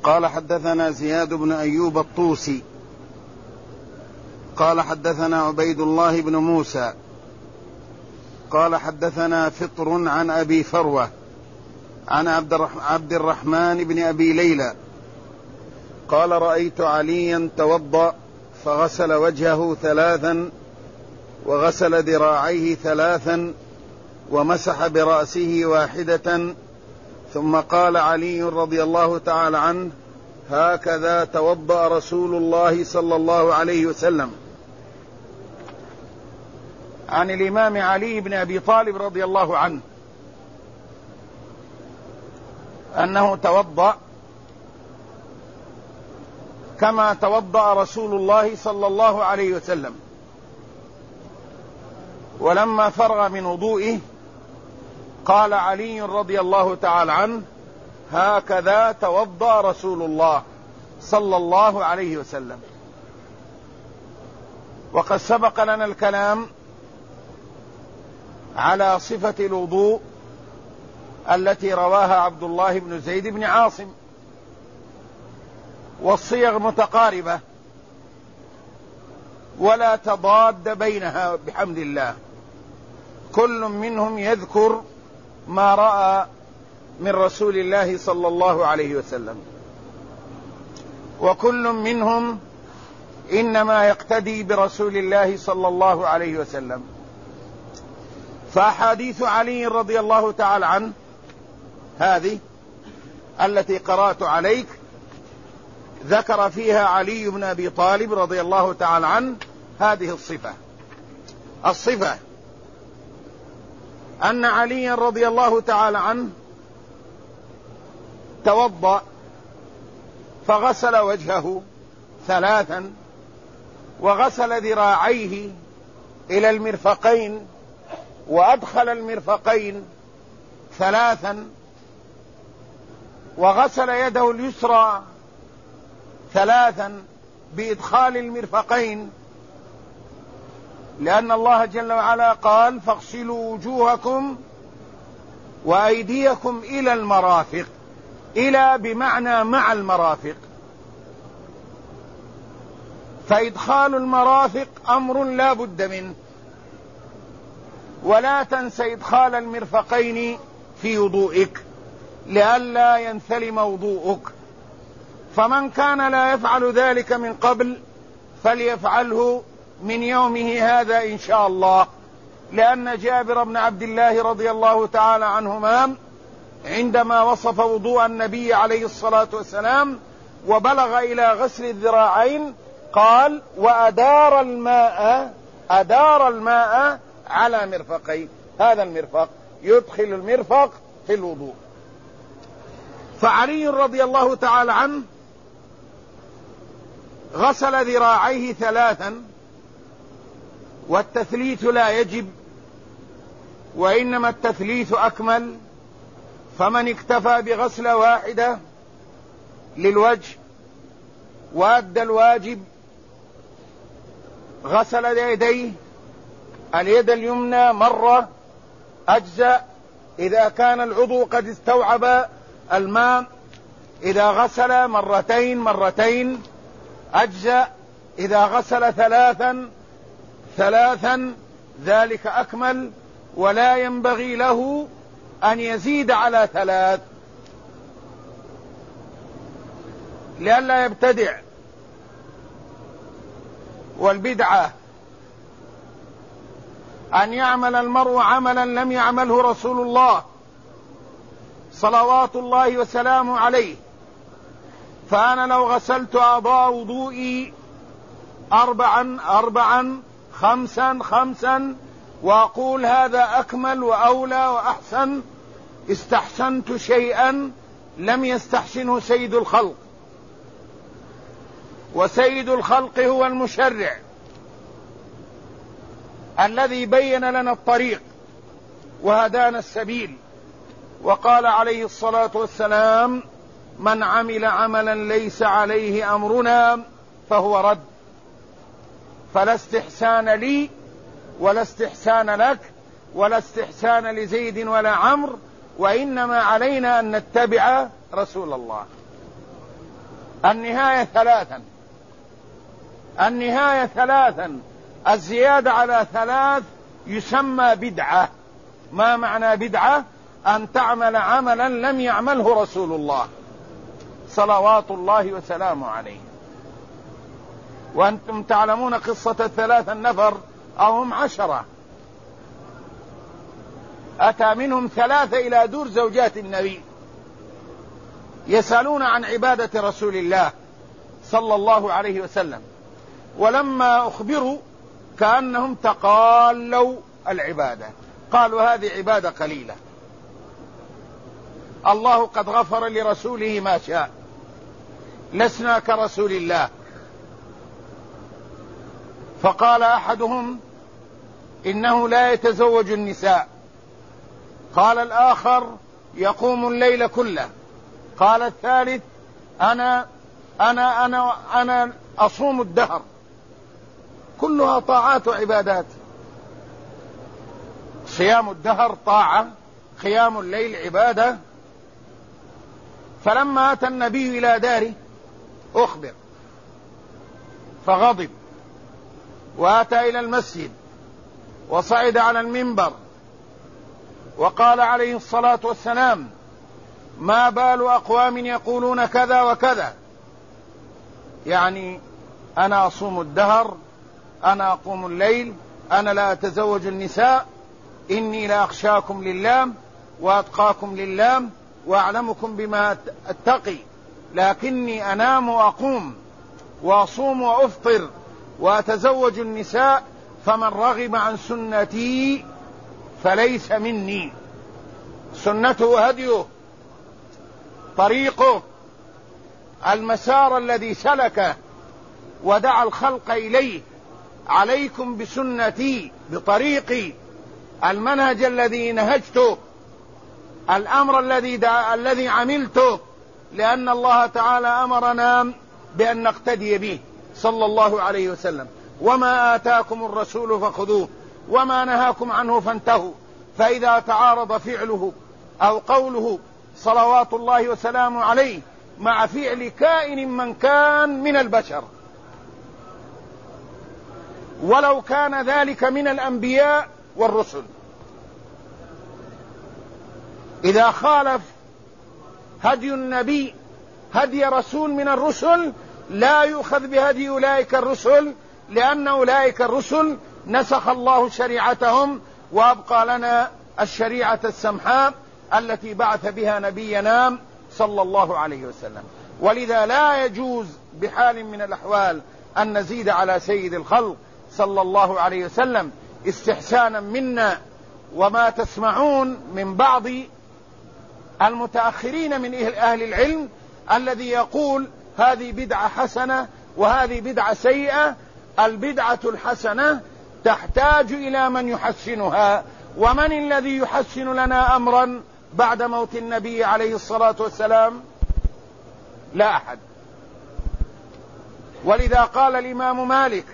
قال حدثنا زياد بن أيوب الطوسي قال حدثنا عبيد الله بن موسى قال حدثنا فطر عن أبي فروة عن عبد الرحمن بن أبي ليلى قال رأيت عليا توضأ فغسل وجهه 3 وغسل ذراعيه 3 ومسح برأسه 1 ثم قال علي رضي الله تعالى عنه: هكذا توضأ رسول الله صلى الله عليه وسلم. عن الإمام علي بن أبي طالب رضي الله عنه أنه توضأ كما توضأ رسول الله صلى الله عليه وسلم، ولما فرغ من وضوئه قال علي رضي الله تعالى عنه: هكذا توضأ رسول الله صلى الله عليه وسلم. وقد سبق لنا الكلام على صفة الوضوء التي رواها عبد الله بن زيد بن عاصم، والصيغ متقاربة ولا تضاد بينها بحمد الله، كل منهم يذكر ما رأى من رسول الله صلى الله عليه وسلم، وكل منهم إنما يقتدي برسول الله صلى الله عليه وسلم. فأحاديث علي رضي الله تعالى عنه هذه التي قرأت عليك ذكر فيها علي بن أبي طالب رضي الله تعالى عنه هذه الصفة أن علي رضي الله تعالى عنه توضأ فغسل وجهه 3 وغسل ذراعيه إلى المرفقين وأدخل المرفقين 3 وغسل يده اليسرى 3 بإدخال المرفقين، لأن الله جل وعلا قال: فاغسلوا وجوهكم وأيديكم إلى المرافق. إلى بمعنى مع المرافق، فإدخال المرافق أمر لا بد منه، ولا تنس إدخال المرفقين في وضوئك لئلا ينثلم وضوءك. فمن كان لا يفعل ذلك من قبل فليفعله من يومه هذا إن شاء الله، لأن جابر بن عبد الله رضي الله تعالى عنهما عندما وصف وضوء النبي عليه الصلاة والسلام وبلغ إلى غسل الذراعين قال: وأدار الماء على مرفقين. هذا المرفق يدخل المرفق في الوضوء. فعلي رضي الله تعالى عنه غسل ذراعيه 3، والتثليث لا يجب، وإنما التثليث أكمل، فمن اكتفى بغسل 1 للوجه وأدى الواجب غسل يديه، اليد اليمنى مرة أجزاء إذا كان العضو قد استوعب الماء، إذا غسل مرتين أجزاء، إذا غسل 3 ذلك أكمل، ولا ينبغي له أن يزيد على 3 لئلا يبتدع. والبدعة أن يعمل المرء عملا لم يعمله رسول الله صلوات الله وسلامه عليه. فأنا لو غسلت أعضاء وضوئي 4 5 وأقول هذا أكمل وأولى وأحسن، استحسنت شيئا لم يستحسنه سيد الخلق، وسيد الخلق هو المشرع الذي بين لنا الطريق وهدانا السبيل. وقال عليه الصلاة والسلام: من عمل عملا ليس عليه أمرنا فهو رد. فلا استحسان لي ولا استحسان لك ولا استحسان لزيد ولا عمرو، وإنما علينا أن نتبع رسول الله. النهاية ثلاثا، الزيادة على ثلاث يسمى بدعة. ما معنى بدعة؟ أن تعمل عملا لم يعمله رسول الله صلوات الله وسلامه عليه. وأنتم تعلمون قصة الثلاثة النفر، أو هم 10، أتى منهم 3 إلى دور زوجات النبي يسألون عن عبادة رسول الله صلى الله عليه وسلم، ولما أخبروا كأنهم تقالوا العبادة، قالوا هذه عبادة قليلة، الله قد غفر لرسوله ما شاء، لسنا كرسول الله. فقال أحدهم إنه لا يتزوج النساء، قال الآخر يقوم الليل كله، قال الثالث أنا أصوم الدهر. كلها طاعات وعبادات، صيام الدهر طاعة، قيام الليل عبادة. فلما أتى النبي إلى داره أخبر فغضب، وأتى إلى المسجد وصعد على المنبر وقال عليه الصلاة والسلام: ما بال أقوام يقولون كذا وكذا، يعني أنا أصوم الدهر، أنا أقوم الليل، أنا لا أتزوج النساء، إني لا أخشاكم لله وأتقاكم لله وأعلمكم بما أتقي، لكني أنام وأقوم وأصوم وأفطر وأتزوج النساء، فمن رغب عن سنتي فليس مني. سنته هديه، طريقه، المسار الذي سلكه ودعا الخلق إليه. عليكم بسنتي، بطريقي، المنهج الذي نهجته، الأمر الذي عملته، لأن الله تعالى أمرنا بأن نقتدي به صلى الله عليه وسلم. وما آتاكم الرسول فخذوه وما نهاكم عنه فانتهوا. فإذا تعارض فعله أو قوله صلوات الله وسلامه عليه مع فعل كائن من كان من البشر، ولو كان ذلك من الأنبياء والرسل، إذا خالف هدي النبي هدي رسول من الرسل لا يؤخذ بهدي أولئك الرسل، لأن أولئك الرسل نسخ الله شريعتهم وأبقى لنا الشريعة السمحاء التي بعث بها نبينا صلى الله عليه وسلم. ولذا لا يجوز بحال من الأحوال أن نزيد على سيد الخلق صلى الله عليه وسلم استحسانا منا. وما تسمعون من بعض المتأخرين من أهل العلم الذي يقول هذه بدعة حسنة وهذه بدعة سيئة، البدعة الحسنة تحتاج إلى من يحسنها. ومن الذي يحسن لنا أمرا بعد موت النبي عليه الصلاة والسلام؟ لا أحد. ولذا قال الإمام مالك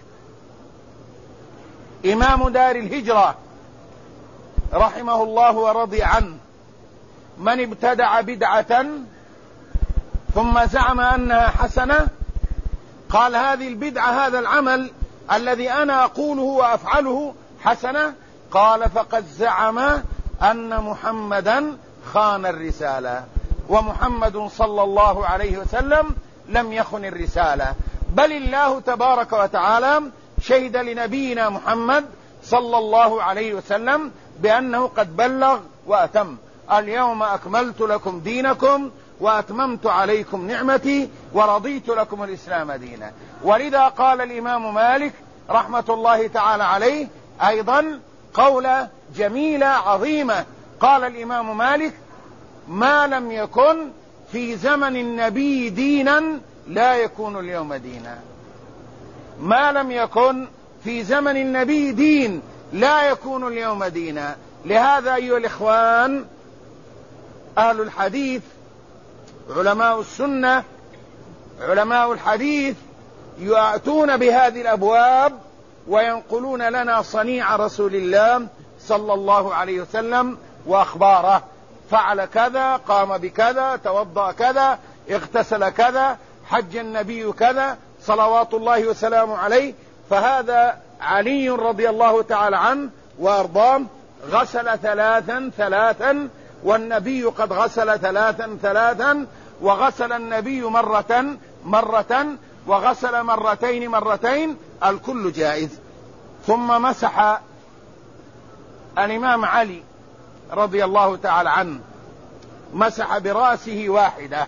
إمام دار الهجرة رحمه الله ورضي عنه: من ابتدع بدعة ثم زعم أنها حسنة، قال هذه البدعة، هذا العمل الذي أنا أقوله وأفعله حسنة، قال فقد زعم أن محمدا خان الرسالة، ومحمد صلى الله عليه وسلم لم يخن الرسالة، بل الله تبارك وتعالى شهد لنبينا محمد صلى الله عليه وسلم بأنه قد بلغ وأتم. اليوم أكملت لكم دينكم وأتممت عليكم نعمتي ورضيت لكم الإسلام دينا. ولذا قال الإمام مالك رحمة الله تعالى عليه أيضا قولة جميلة عظيمة. قال الإمام مالك: ما لم يكن في زمن النبي دينا لا يكون اليوم دينا. ما لم يكن في زمن النبي دين لا يكون اليوم دينا. لهذا أيها الإخوان، أهل الحديث، علماء السنة، علماء الحديث يأتون بهذه الأبواب وينقلون لنا صنيع رسول الله صلى الله عليه وسلم وأخباره: فعل كذا، قام بكذا، توضأ كذا، اغتسل كذا، حج النبي كذا صلوات الله وسلامه عليه. فهذا علي رضي الله تعالى عنه وأرضاه غسل ثلاثا والنبي قد غسل ثلاثا وغسل النبي مرة وغسل مرتين الكل جائز. ثم مسح الإمام علي رضي الله تعالى عنه مسح برأسه واحدة.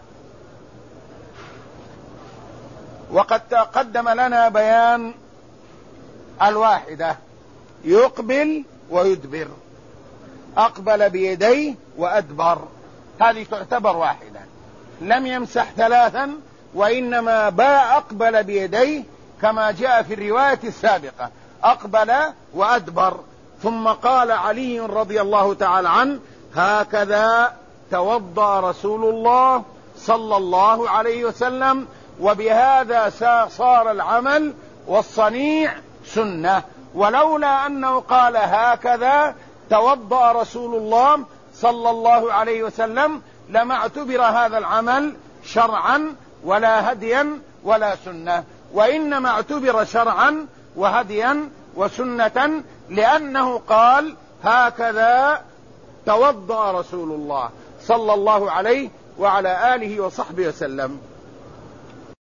وقد تقدم لنا بيان الواحدة، يقبل ويدبر، أقبل بيديه وأدبر، هذه تعتبر واحدة. لم يمسح ثلاثا وإنما أقبل بيديه كما جاء في الرواية السابقة، أقبل وأدبر. ثم قال علي رضي الله تعالى عنه: هكذا توضأ رسول الله صلى الله عليه وسلم، وبهذا صار العمل والصنيع سنة. ولولا أنه قال هكذا توضأ رسول الله صلى الله عليه وسلم لما اعتبر هذا العمل شرعا ولا هديا ولا سنة، وإنما اعتبر شرعا وهديا وسنة، لأنه قال هكذا توضأ رسول الله صلى الله عليه وعلى آله وصحبه وسلم.